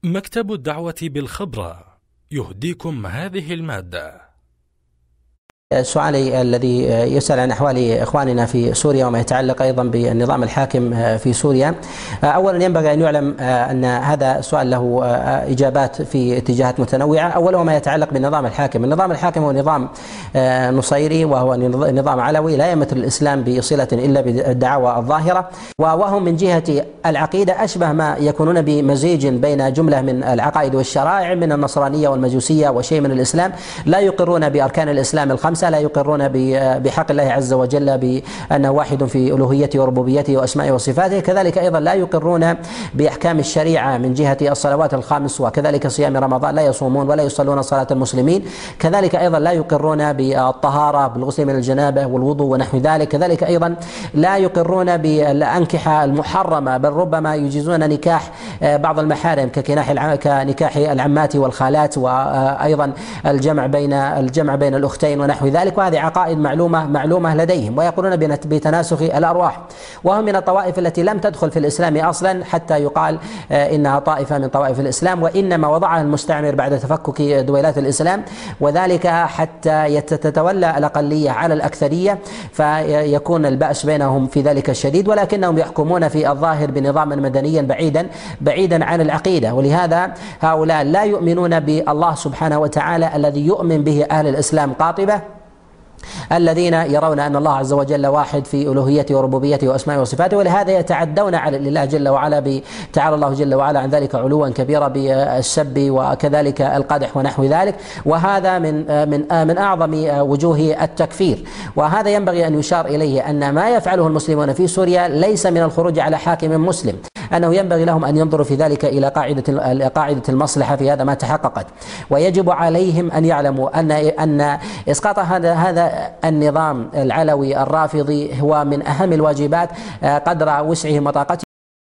مكتب الدعوة بالخبرة يهديكم هذه المادة. سؤالي الذي يسأل عن أحوال إخواننا في سوريا وما يتعلق أيضا بالنظام الحاكم في سوريا. أولا ينبغي أن يعلم أن هذا سؤال له إجابات في اتجاهات متنوعة. أولا ما يتعلق بالنظام الحاكم. النظام الحاكم هو نظام نصيري، وهو نظام علوي لا يمثل الإسلام بصلة إلا بالدعاوى الظاهرة، وهم من جهة العقيدة أشبه ما يكونون بمزيج بين جملة من العقائد والشرائع من النصرانية والمجوسية وشيء من الإسلام. لا يقرون بأركان الإسلام الخمسة، لا يقرون بحق الله عز وجل بأنه واحد في ألوهيته وربوبيته وأسمائه وصفاته. كذلك أيضا لا يقرون بأحكام الشريعة من جهة الصلوات الخمس، وكذلك صيام رمضان لا يصومون ولا يصلون صلاة المسلمين. كذلك أيضا لا يقرون بالطهارة بالغسل من الجنابة والوضوء ونحو ذلك. كذلك أيضا لا يقرون بالأنكحة المحرمة، بل ربما يجيزون نكاح بعض المحارم كنكاح العمات والخالات، وأيضا الجمع بين الأختين ونحو ذلك. وهذه عقائد معلومة لديهم، ويقولون بتناسخ الأرواح، وهم من الطوائف التي لم تدخل في الإسلام أصلا حتى يقال إنها طائفة من طوائف الإسلام، وإنما وضعها المستعمر بعد تفكك دويلات الإسلام، وذلك حتى تتولى الأقلية على الأكثرية فيكون البأس بينهم في ذلك الشديد، ولكنهم يحكمون في الظاهر بنظاما مدنيا بعيدا عن العقيدة. ولهذا هؤلاء لا يؤمنون بالله سبحانه وتعالى الذي يؤمن به أهل الإسلام قاطبة، الذين يرون أن الله عز وجل واحد في ألوهيته وربوبيته وأسمائه وصفاته، ولهذا يتعدون على الله جل وعلا تعالى الله جل وعلا عن ذلك علوا كبيرا بالسب وكذلك القدح ونحو ذلك. وهذا من أعظم وجوه التكفير. وهذا ينبغي أن يشار إليه أن ما يفعله المسلمون في سوريا ليس من الخروج على حاكم مسلم، أنه ينبغي لهم أن ينظروا في ذلك إلى قاعدة المصلحة في هذا ما تحققت، ويجب عليهم أن يعلموا أن إسقاط هذا النظام العلوي الرافضي هو من أهم الواجبات قدر وسعهم وطاقتهم.